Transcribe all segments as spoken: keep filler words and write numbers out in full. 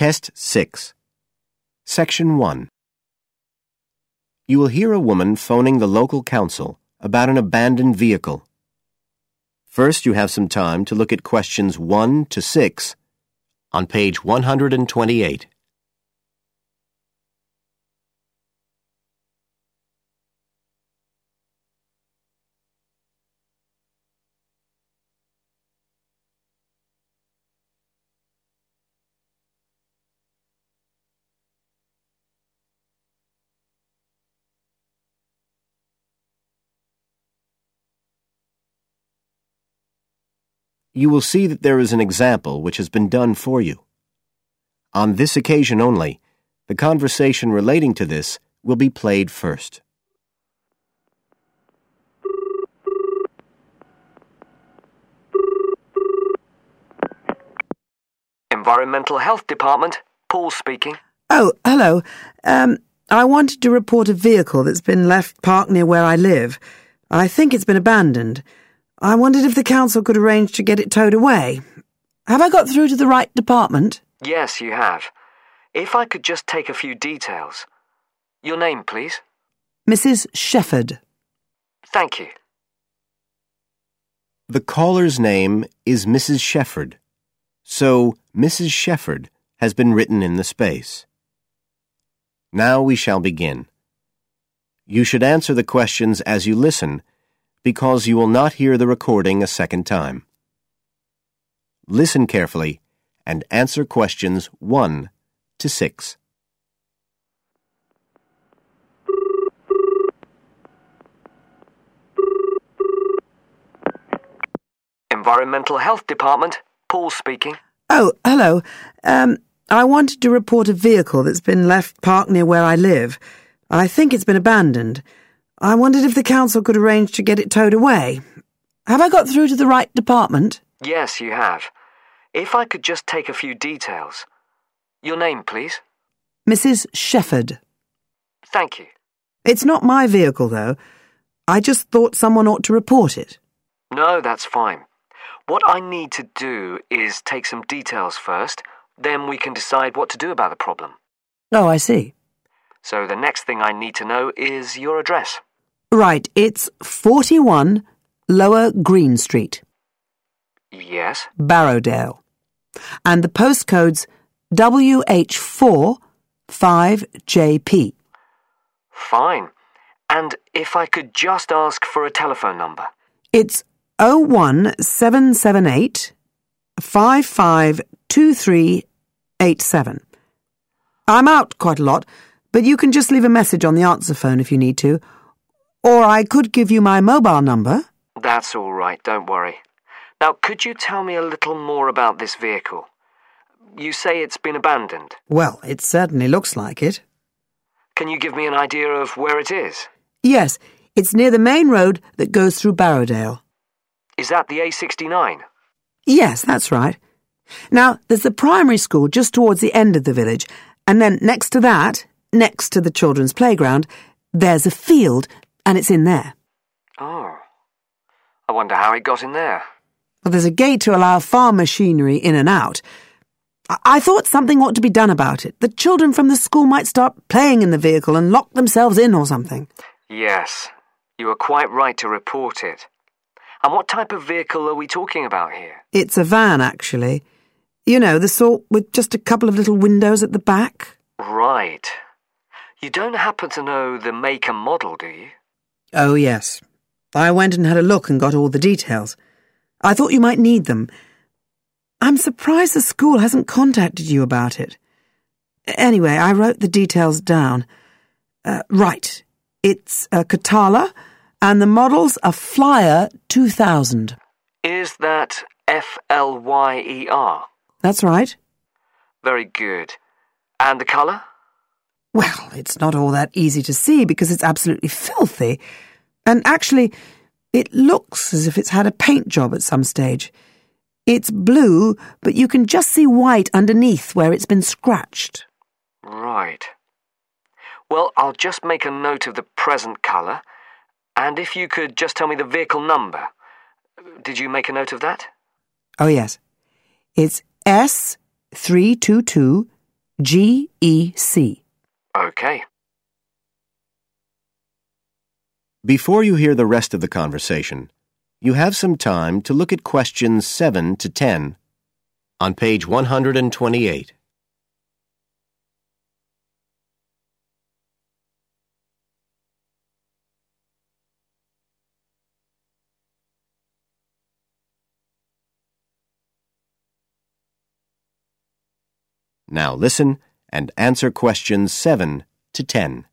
Test six. Section one. You will hear a woman phoning the local council about an abandoned vehicle. First, you have some time to look at questions one to six on page one hundred twenty-eight. You will see that there is an example which has been done for you. On this occasion only, the conversation relating to this will be played first. Environmental Health Department, Paul speaking. Oh, hello. Um, I wanted to report a vehicle that's been left parked near where I live. I think it's been abandoned. I wondered if the council could arrange to get it towed away. Have I got through to the right department? Yes, you have. If I could just take a few details. Your name, please? Missus Shefford. Thank you. The caller's name is Missus Shefford, so Missus Shefford has been written in the space. Now we shall begin. You should answer the questions as you listen, because you will not hear the recording a second time. Listen carefully and answer questions one to six. Environmental Health Department, Paul speaking. Oh, hello. Um, I wanted to report a vehicle that's been left parked near where I live. I think it's been abandoned. I wondered if the council could arrange to get it towed away. Have I got through to the right department? Yes, you have. If I could just take a few details. Your name, please? Missus Shefford. Thank you. It's not my vehicle, though. I just thought someone ought to report it. No, that's fine. What I need to do is take some details first, then we can decide what to do about the problem. Oh, I see. So the next thing I need to know is your address. Right, it's forty-one Lower Green Street. Yes? Barrowdale. And the postcode's W H four five J P. Fine. And if I could just ask for a telephone number? It's oh one seven seven eight five five two three eight seven. I'm out quite a lot, but you can just leave a message on the answer phone if you need to. Or I could give you my mobile number. That's all right, don't worry. Now, could you tell me a little more about this vehicle? You say it's been abandoned. Well, it certainly looks like it. Can you give me an idea of where it is? Yes, it's near the main road that goes through Barrowdale. Is that the A sixty-nine? Yes, that's right. Now, there's the primary school just towards the end of the village, and then next to that, next to the children's playground, there's a field, and it's in there. Oh. I wonder how it got in there. Well, there's a gate to allow farm machinery in and out. I, I thought something ought to be done about it. The children from the school might start playing in the vehicle and lock themselves in or something. Yes, you are quite right to report it. And what type of vehicle are we talking about here? It's a van, actually. You know, the sort with just a couple of little windows at the back. Right. You don't happen to know the make and model, do you? Oh, yes. I went and had a look and got all the details. I thought you might need them. I'm surprised the school hasn't contacted you about it. Anyway, I wrote the details down. Uh, right. It's a Catala, and the model's a Flyer two thousand. Is that F L Y E R? That's right. Very good. And the colour? Well, it's not all that easy to see because it's absolutely filthy. And actually, it looks as if it's had a paint job at some stage. It's blue, but you can just see white underneath where it's been scratched. Right. Well, I'll just make a note of the present colour, and if you could just tell me the vehicle number. Did you make a note of that? Oh, yes. It's S three two two G E C. OK. Before you hear the rest of the conversation, you have some time to look at questions seven to ten on page one hundred twenty-eight. Now listen and answer questions seven to ten.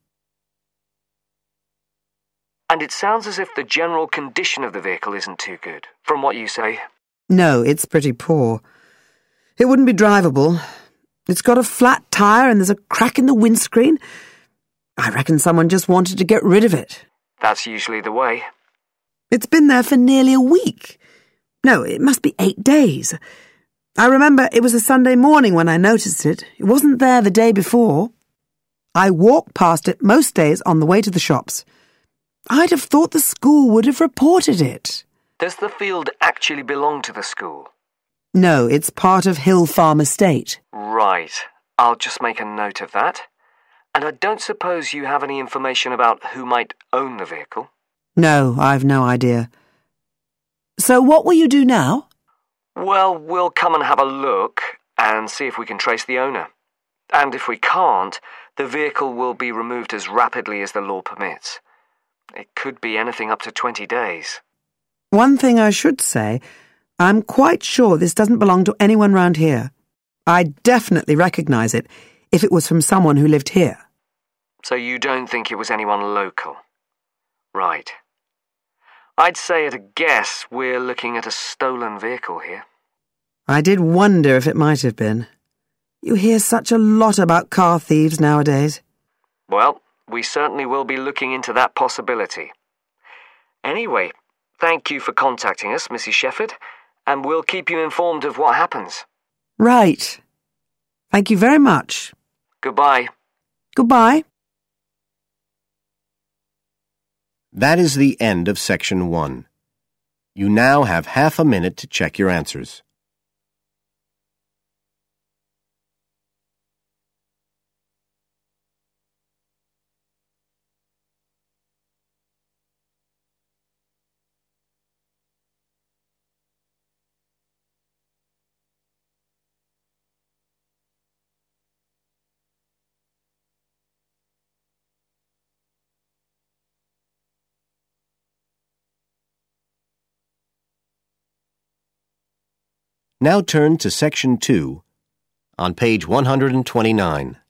And it sounds as if the general condition of the vehicle isn't too good, from what you say. No, it's pretty poor. It wouldn't be drivable. It's got a flat tire and there's a crack in the windscreen. I reckon someone just wanted to get rid of it. That's usually the way. It's been there for nearly a week. No, it must be eight days. I remember it was a Sunday morning when I noticed it. It wasn't there the day before. I walk past it most days on the way to the shops. I'd have thought the school would have reported it. Does the field actually belong to the school? No, it's part of Hill Farm Estate. Right. I'll just make a note of that. And I don't suppose you have any information about who might own the vehicle? No, I've no idea. So what will you do now? Well, we'll come and have a look and see if we can trace the owner. And if we can't, the vehicle will be removed as rapidly as the law permits. It could be anything up to twenty days. One thing I should say, I'm quite sure this doesn't belong to anyone round here. I'd definitely recognise it if it was from someone who lived here. So you don't think it was anyone local? Right. I'd say at a guess we're looking at a stolen vehicle here. I did wonder if it might have been. You hear such a lot about car thieves nowadays. Well, we certainly will be looking into that possibility. Anyway, thank you for contacting us, Missus Shefford, and we'll keep you informed of what happens. Right. Thank you very much. Goodbye. Goodbye. That is the end of section one. You now have half a minute to check your answers. Now turn to section two on page one hundred twenty-nine.